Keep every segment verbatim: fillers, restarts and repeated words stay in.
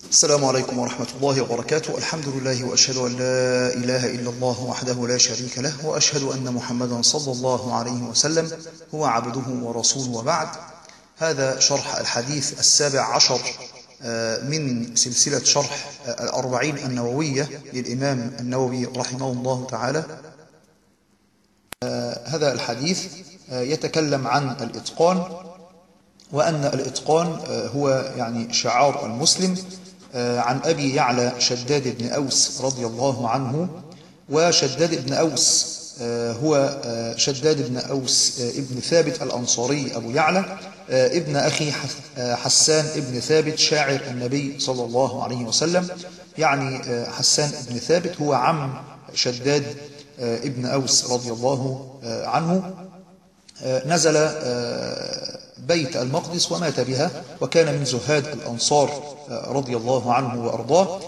السلام عليكم ورحمة الله وبركاته. الحمد لله وأشهد أن لا إله إلا الله وحده لا شريك له، وأشهد أن محمدا صلى الله عليه وسلم هو عبده ورسوله، وبعد. هذا شرح الحديث السابع عشر من سلسلة شرح الأربعين النووية للإمام النووي رحمه الله تعالى. هذا الحديث يتكلم عن الإتقان، وأن الإتقان هو يعني شعار المسلم. عن أبي يعلى شداد بن أوس رضي الله عنه، وشداد بن أوس هو شداد بن أوس ابن ثابت الأنصاري أبو يعلى ابن أخي حسان ابن ثابت شاعر النبي صلى الله عليه وسلم. يعني حسان ابن ثابت هو عم شداد ابن أوس رضي الله عنه. نزل بيت المقدس ومات بها، وكان من زهاد الأنصار رضي الله عنه وأرضاه.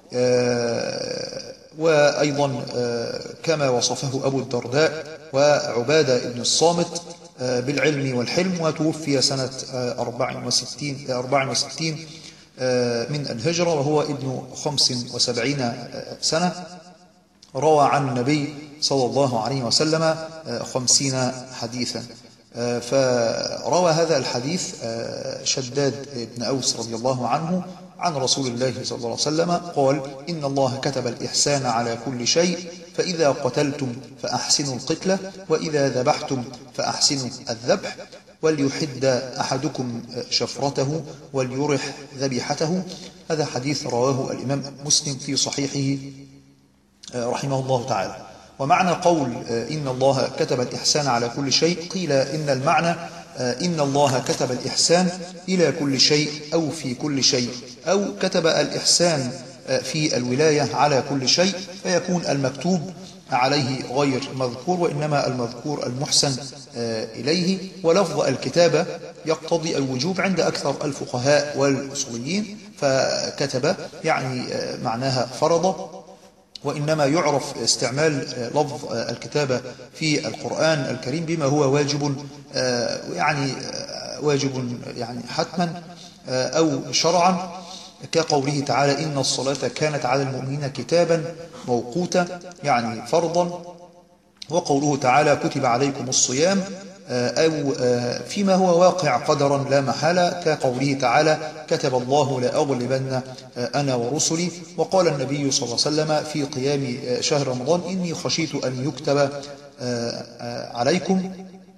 وأيضا كما وصفه أبو الدرداء وعبادة بن الصامت بالعلم والحلم، وتوفي سنة أربع وستين من الهجرة وهو ابن خمس وسبعين سنة. روى عن النبي صلى الله عليه وسلم خمسين حديثا. فروى هذا الحديث شداد بن أوس رضي الله عنه عن رسول الله صلى الله عليه وسلم قال: إن الله كتب الإحسان على كل شيء، فإذا قتلتم فأحسنوا القتلة، وإذا ذبحتم فأحسنوا الذبح، وليحد أحدكم شفرته وليرح ذبيحته. هذا حديث رواه الإمام مسلم في صحيحه رحمه الله تعالى. ومعنى قول إن الله كتب الإحسان على كل شيء، قيل إن المعنى إن الله كتب الإحسان إلى كل شيء أو في كل شيء، أو كتب الإحسان في الولاية على كل شيء، فيكون المكتوب عليه غير مذكور، وإنما المذكور المحسن إليه. ولفظ الكتابة يقتضي الوجوب عند أكثر الفقهاء والأصوليين، فكتب يعني معناها فرض، وإنما يعرف استعمال لفظ الكتابة في القرآن الكريم بما هو واجب، يعني واجب يعني حتما أو شرعا، كقوله تعالى: إن الصلاة كانت على المؤمنين كتابا موقوتا، يعني فرضا. وقوله تعالى: كتب عليكم الصيام، أو فيما هو واقع قدرا لا محالة، كقوله تعالى: كتب الله لأغلبن أنا ورسلي. وقال النبي صلى الله عليه وسلم في قيام شهر رمضان: إني خشيت أن يكتب عليكم.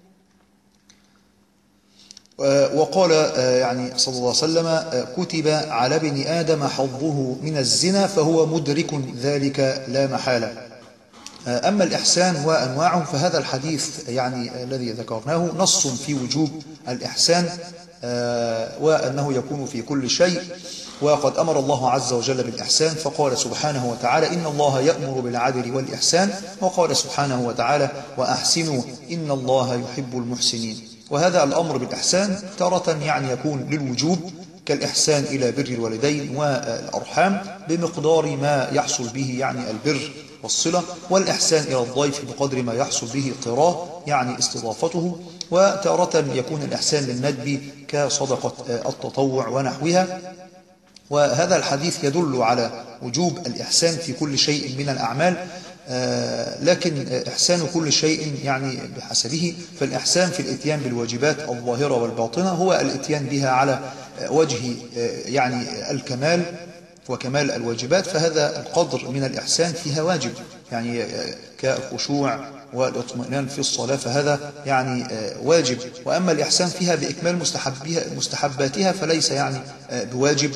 وقال يعني صلى الله عليه وسلم: كتب على ابن آدم حظه من الزنا فهو مدرك ذلك لا محالة. أما الإحسان وأنواعه، فهذا الحديث يعني الذي ذكرناه نص في وجوب الإحسان، وأنه يكون في كل شيء. وقد أمر الله عز وجل بالإحسان، فقال سبحانه وتعالى: إن الله يأمر بالعدل والإحسان، وقال سبحانه وتعالى: وأحسنوا إن الله يحب المحسنين. وهذا الأمر بالإحسان تارة يعني يكون للوجوب، كالإحسان إلى بر الوالدين والأرحام بمقدار ما يحصل به يعني البر والصلة، والإحسان إلى الضيف بقدر ما يحصل به قراه يعني استضافته. وتارة يكون الإحسان للندب كصدقة التطوع ونحوها. وهذا الحديث يدل على وجوب الإحسان في كل شيء من الأعمال، لكن إحسان كل شيء يعني بحسبه. فالإحسان في الإتيان بالواجبات الظاهرة والباطنة هو الإتيان بها على وجه يعني الكمال وكمال الواجبات، فهذا القدر من الإحسان فيها واجب، يعني كالخشوع والاطمئنان في الصلاة، فهذا يعني واجب. وأما الإحسان فيها بإكمال مستحباتها فليس يعني بواجب،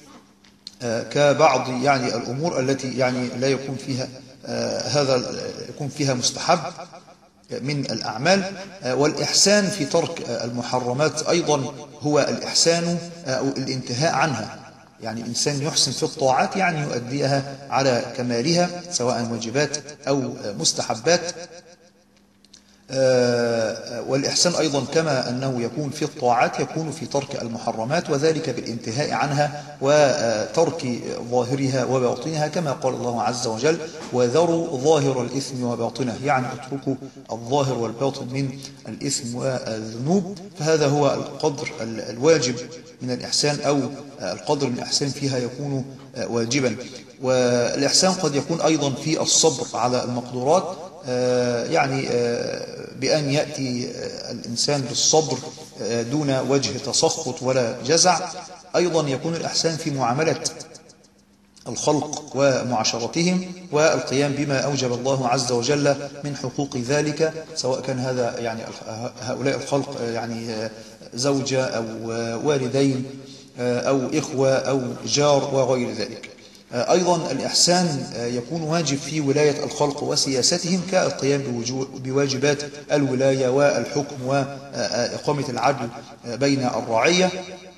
كبعض يعني الأمور التي يعني لا يكون فيها هذا يكون فيها مستحب من الأعمال. والإحسان في ترك المحرمات أيضا هو الإحسان أو الانتهاء عنها، يعني الإنسان يحسن في الطاعات يعني يؤديها على كمالها سواء واجبات أو مستحبات. والإحسان أيضا كما أنه يكون في الطاعات يكون في ترك المحرمات، وذلك بالانتهاء عنها وترك ظاهرها وباطنها، كما قال الله عز وجل: وذروا ظاهر الإثم وباطنه، يعني اتركوا الظاهر والباطن من الإثم والذنوب. فهذا هو القدر الواجب من الإحسان، أو القدر من الإحسان فيها يكون واجبا. والإحسان قد يكون أيضا في الصبر على المقدورات، يعني بأن يأتي الإنسان بالصبر دون وجه تسخط ولا جزع. أيضا يكون الإحسان في معاملة الخلق ومعاشرتهم، والقيام بما أوجب الله عز وجل من حقوق ذلك، سواء كان هذا يعني هؤلاء الخلق يعني زوجة أو والدين أو إخوة أو جار وغير ذلك. أيضا الإحسان يكون واجب في ولاية الخلق وسياستهم، كالقيام بواجبات الولاية والحكم وإقامة العدل بين الرعية.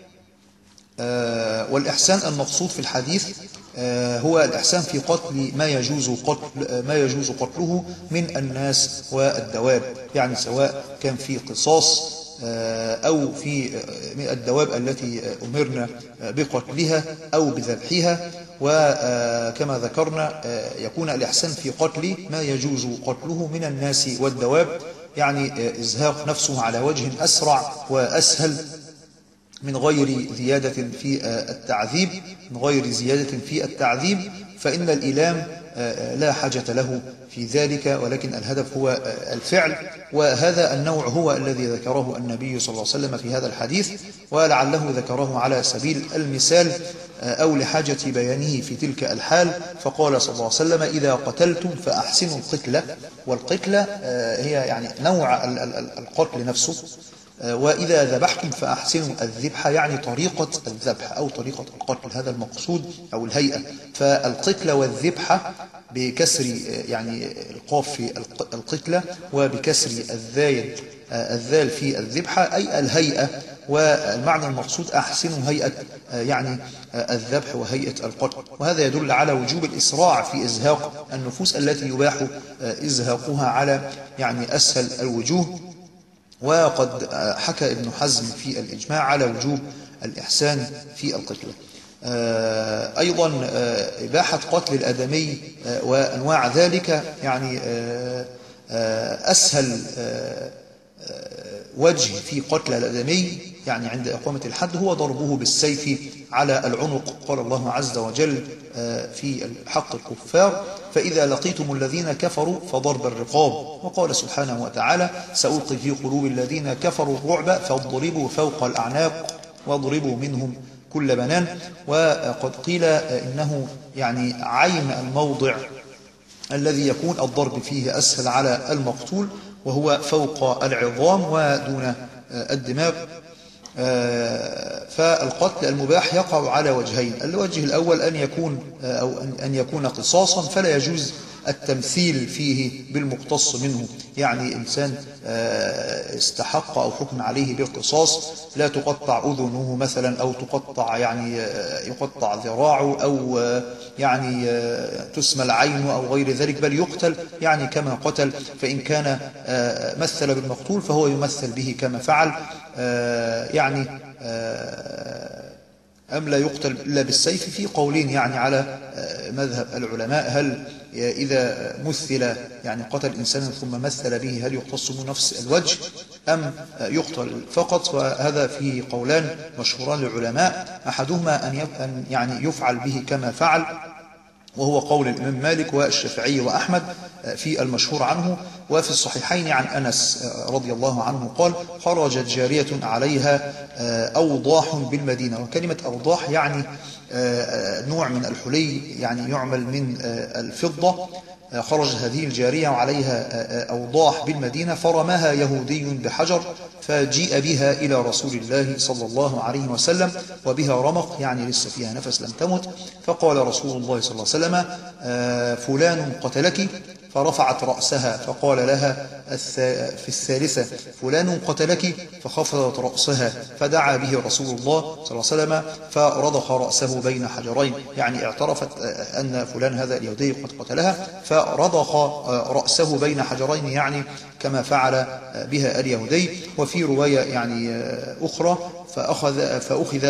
والإحسان المقصود في الحديث هو الإحسان في قتل ما يجوز قتل ما يجوز قتله من الناس والدواب، يعني سواء كان في قصاص أو في من الدواب التي أمرنا بقتلها أو بذبحها. وكما ذكرنا يكون الإحسان في قتل ما يجوز قتله من الناس والدواب، يعني إزهاق نفسه على وجه أسرع وأسهل من غير زيادة في التعذيب من غير زيادة في التعذيب فإن الإيلام لا حاجة له في ذلك، ولكن الهدف هو الفعل. وهذا النوع هو الذي ذكره النبي صلى الله عليه وسلم في هذا الحديث، ولعله ذكره على سبيل المثال أو لحاجة بيانه في تلك الحال، فقال صلى الله عليه وسلم: إذا قتلتم فأحسنوا القتلة. والقتلة هي يعني نوع القتل نفسه. وإذا ذبحتم فأحسنوا الذبح، يعني طريقة الذبح أو طريقة القتل، هذا المقصود أو الهيئة. فالقتل والذبح بكسر يعني القاف في القتلة وبكسر الذال الذال في الذبح، أي الهيئة. والمعنى المقصود أحسنوا هيئة يعني الذبح وهيئة القتل. وهذا يدل على وجوب الإسراع في إزهاق النفوس التي يباح إزهاقها على يعني أسهل الوجوه. وقد حكى ابن حزم في الإجماع على وجوب الإحسان في القتلة. أيضا إباحة قتل الآدمي وأنواع ذلك، يعني أسهل وجه في قتل الآدمي يعني عند إقامة الحد هو ضربه بالسيف على العنق. قال الله عز وجل في حق الكفار: فإذا لقيتم الذين كفروا فضرب الرقاب. وقال سبحانه وتعالى: سألقي في قلوب الذين كفروا الرعب فاضربوا فوق الأعناق واضربوا منهم كل بنان. وقد قيل إنه يعني عين الموضع الذي يكون الضرب فيه أسهل على المقتول، وهو فوق العظام ودون الدماغ. فالقتل المباح يقع على وجهين: الوجه الأول أن يكون أو أن يكون قصاصا، فلا يجوز التمثيل فيه بالمقتص منه، يعني إنسان استحق أو حكم عليه بالقصاص لا تقطع أذنه مثلا، أو تقطع يعني يقطع ذراعه، أو يعني تسمل عينه أو غير ذلك، بل يقتل يعني كما قتل. فإن كان مثل بالمقتول فهو يمثل به كما فعل، يعني أم لا يقتل إلا بالسيف. في قولين يعني على مذهب العلماء: هل إذا مثل يعني قتل إنسانا ثم مثل به هل يقتص من نفس الوجه أم يقتل فقط؟ وهذا فيه قولان مشهوران للعلماء، أحدهما أن يعني يفعل به كما فعل، وهو قول الإمام مالك والشافعي وأحمد في المشهور عنه. وفي الصحيحين عن أنس رضي الله عنه قال: خرجت جارية عليها أوضاح بالمدينة. وكلمة أوضاح يعني نوع من الحلي، يعني يعمل من الفضة. خرجت هذه الجارية وعليها أوضاح بالمدينة، فرماها يهودي بحجر، فجيء بها إلى رسول الله صلى الله عليه وسلم وبها رمق، يعني لسه فيها نفس لم تمت. فقال رسول الله صلى الله عليه وسلم: فلان قتلك. فرفعت رأسها فقال لها في الثالثة فلان قتلك، فخفضت رأسها فدعا به رسول الله صلى الله عليه وسلم فرضخ رأسه بين حجرين، يعني اعترفت أن فلان هذا اليهودي قد قتلها فرضخ رأسه بين حجرين، يعني كما فعل بها اليهودي. وفي رواية يعني أخرى فأخذ فأخذ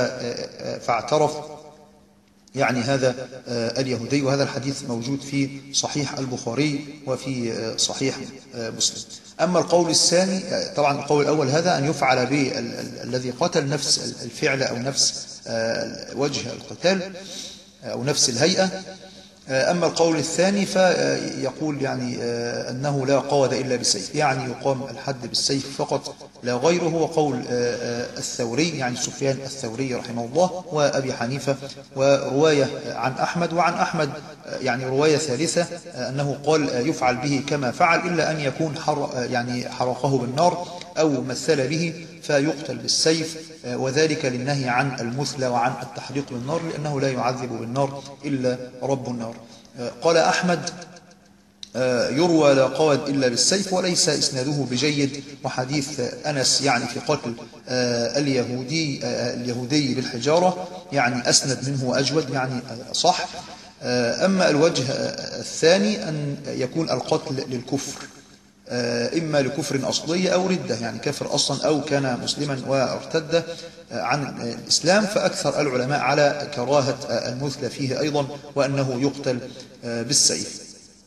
فاعترف يعني هذا اليهودي. وهذا الحديث موجود في صحيح البخاري وفي صحيح مسلم. أما القول الثاني، طبعا القول الأول هذا أن يفعل بالذي قتل نفس الفعل أو نفس وجه القتال أو نفس الهيئة. أما القول الثاني فيقول يعني أنه لا قود إلا بالسيف، يعني يقام الحد بالسيف فقط لا غيره. هو قول الثوري يعني سفيان الثوري رحمه الله وأبي حنيفة، ورواية عن أحمد. وعن أحمد يعني رواية ثالثة أنه قال يفعل به كما فعل إلا أن يكون حر يعني حرقه بالنار أو مثل به فيقتل بالسيف، وذلك للنهي عن المثلى وعن التحريق بالنار، لأنه لا يعذب بالنار إلا رب النار. قال أحمد يروى لا قود إلا بالسيف، وليس إسناده بجيد. وحديث أنس يعني في قتل اليهودي اليهودي بالحجارة يعني أسند منه وأجود، يعني صح. أما الوجه الثاني أن يكون القتل للكفر، إما لكفر أصلي أو ردة، يعني كفر أصلا أو كان مسلما وارتد عن الإسلام، فأكثر العلماء على كراهة المثلى فيه أيضا، وأنه يقتل بالسيف.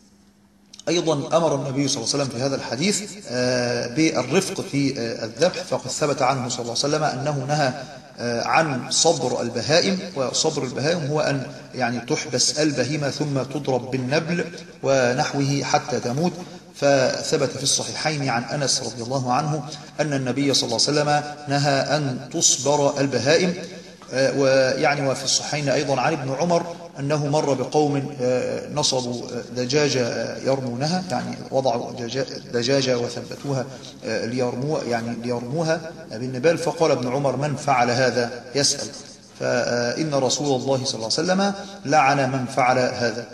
أيضا أمر النبي صلى الله عليه وسلم في هذا الحديث بالرفق في الذبح، فقد ثبت عنه صلى الله عليه وسلم أنه نهى عن صبر البهائم. وصبر البهائم هو أن يعني تحبس البهيمة ثم تضرب بالنبل ونحوه حتى تموت. فثبت في الصحيحين عن أنس رضي الله عنه أن النبي صلى الله عليه وسلم نهى أن تصبر البهائم. ويعني وفي الصحيحين أيضا عن ابن عمر أنه مر بقوم نصبوا دجاجة يرمونها، يعني وضعوا دجاجة وثبتوها ليرموها يعني ليرموها بالنبال، فقال ابن عمر من فعل هذا يسأل، فإن رسول الله صلى الله عليه وسلم لعن من فعل هذا،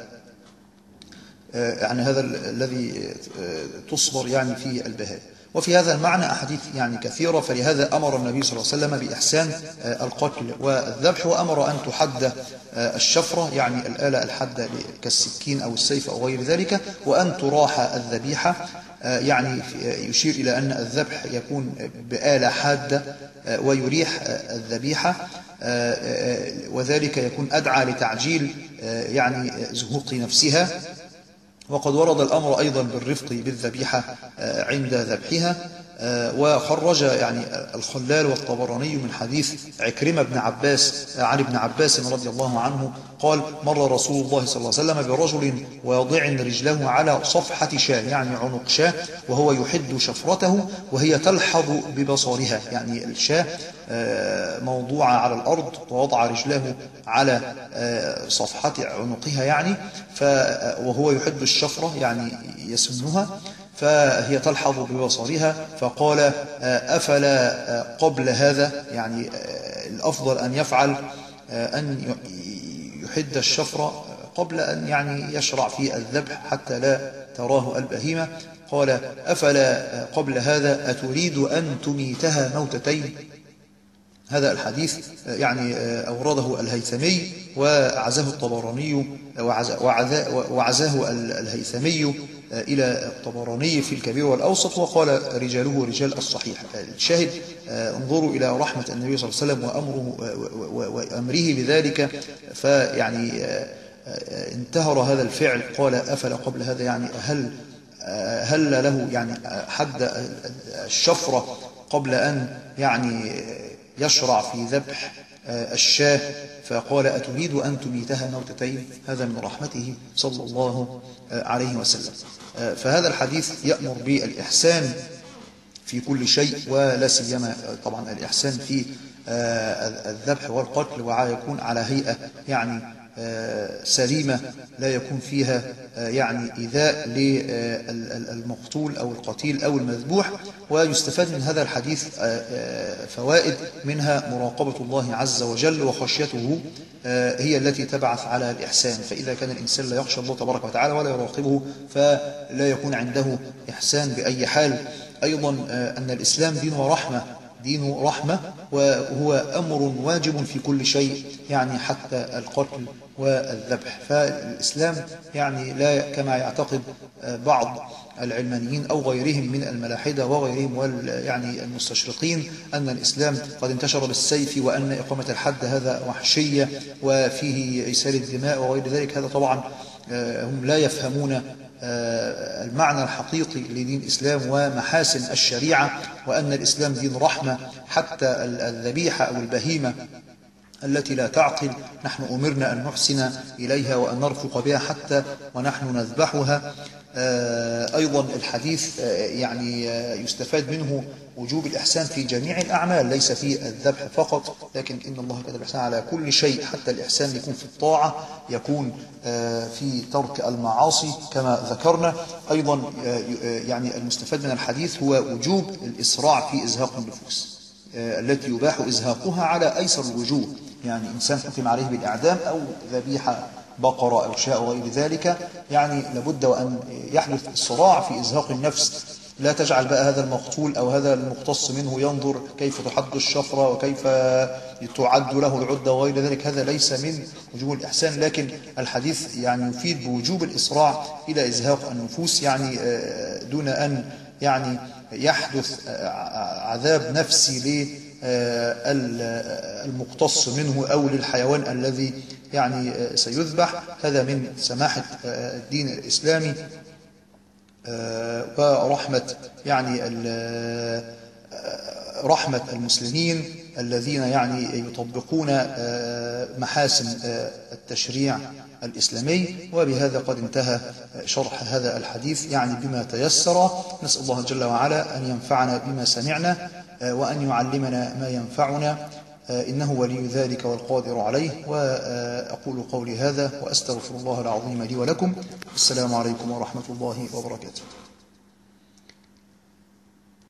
يعني هذا الذي تصبر يعني في البهائم. وفي هذا المعنى أحاديث يعني كثيرة، فلهذا أمر النبي صلى الله عليه وسلم بإحسان القتل والذبح، وأمر أن تحد الشفرة يعني الآلة الحادة كالسكين أو السيف أو غير ذلك، وأن تراح الذبيحة، يعني يشير إلى أن الذبح يكون بآلة حادة ويريح الذبيحة، وذلك يكون أدعى لتعجيل يعني زهوق نفسها. وقد ورد الأمر أيضا بالرفق بالذبيحة عند ذبحها. وخرج يعني الخلال والطبراني من حديث عكرمة بن عباس عن ابن عباس رضي الله عنه قال مر رسول الله صلى الله عليه وسلم برجل واضع رجله على صفحة شاة، يعني عنق شاة، وهو يحد شفرته وهي تلحظ ببصرها، يعني الشاة موضوعة على الأرض ووضع رجله على صفحة عنقها يعني، وهو يحد الشفرة يعني يسنها، فهي تلحظ ببصرها. فقال أفلا قبل هذا، يعني الأفضل أن يفعل أن يحد الشفرة قبل أن يعني يشرع في الذبح حتى لا تراه البهيمة. قال أفلا قبل هذا أتريد أن تميتها موتتين. هذا الحديث يعني أورده الهيثمي وعزاه الطبراني وعزاه الهيثمي إلى الطبراني في الكبير والأوسط، وقال رجاله رجال الصحيح. الشاهد انظروا إلى رحمة النبي صلى الله عليه وسلم وأمره وأمره بذلك، فيعني انتهر هذا الفعل. قال أفلا قبل هذا، يعني هل هل له يعني حد الشفرة قبل أن يعني يشرع في ذبح الشاة، فقال أتريد أن تميتها موتتين. هذا من رحمته صلى الله عليه وسلم. فهذا الحديث يأمر بالإحسان في كل شيء، ولا سيما طبعا الإحسان في الذبح والقتل، ويكون على هيئة يعني سليمة لا يكون فيها يعني إيذاء للمقتول أو القتيل أو المذبوح. ويستفاد من هذا الحديث فوائد، منها مراقبة الله عز وجل وخشيته هي التي تبعث على الإحسان. فإذا كان الإنسان لا يخشى الله تبارك وتعالى ولا يراقبه فلا يكون عنده إحسان بأي حال. أيضا أن الإسلام دين رحمة، دين رحمة، وهو أمر واجب في كل شيء، يعني حتى القتل والذبح. فالإسلام يعني لا كما يعتقد بعض العلمانيين أو غيرهم من الملاحدة وغيرهم يعني المستشرقين أن الإسلام قد انتشر بالسيف، وأن إقامة الحد هذا وحشية وفيه إسالة الدماء وغير ذلك. هذا طبعا هم لا يفهمون المعنى الحقيقي لدين الإسلام ومحاسن الشريعة، وأن الإسلام دين رحمة. حتى الذبيحة أو البهيمة التي لا تعقل نحن أمرنا أن نحسن إليها وأن نرفق بها حتى ونحن نذبحها. أيضا الحديث يعني يستفاد منه وجوب الإحسان في جميع الأعمال، ليس في الذبح فقط، لكن إن الله كتب الإحسان على كل شيء، حتى الإحسان يكون في الطاعة، يكون في ترك المعاصي كما ذكرنا. أيضا يعني المستفاد من الحديث هو وجوب الإسراع في إزهاق النفوس التي يباح إزهاقها على أيسر الوجوه. يعني إنسان حكم عليه بالإعدام أو ذبيحة بقرة أو شاء وغير ذلك، يعني لابد وأن يحدث الصراع في إزهاق النفس. لا تجعل بقى هذا المقتول أو هذا المقتص منه ينظر كيف تحد الشفرة وكيف تعد له العدة وغير ذلك، هذا ليس من وجوب الإحسان. لكن الحديث يعني يفيد بوجوب الإسراع إلى إزهاق النفوس، يعني دون أن يعني يحدث عذاب نفسي للمقتص منه أو للحيوان الذي يعني سيذبح. هذا من سماحة الدين الإسلامي ورحمة يعني رحمة المسلمين الذين يعني يطبقون محاسن التشريع الإسلامي. وبهذا قد انتهى شرح هذا الحديث يعني بما تيسر. نسأل الله جل وعلا أن ينفعنا بما سمعنا وأن يعلمنا ما ينفعنا، إنه ولي ذلك والقادر عليه. وأقول قولي هذا وأستغفر الله العظيم لي ولكم. السلام عليكم ورحمة الله وبركاته.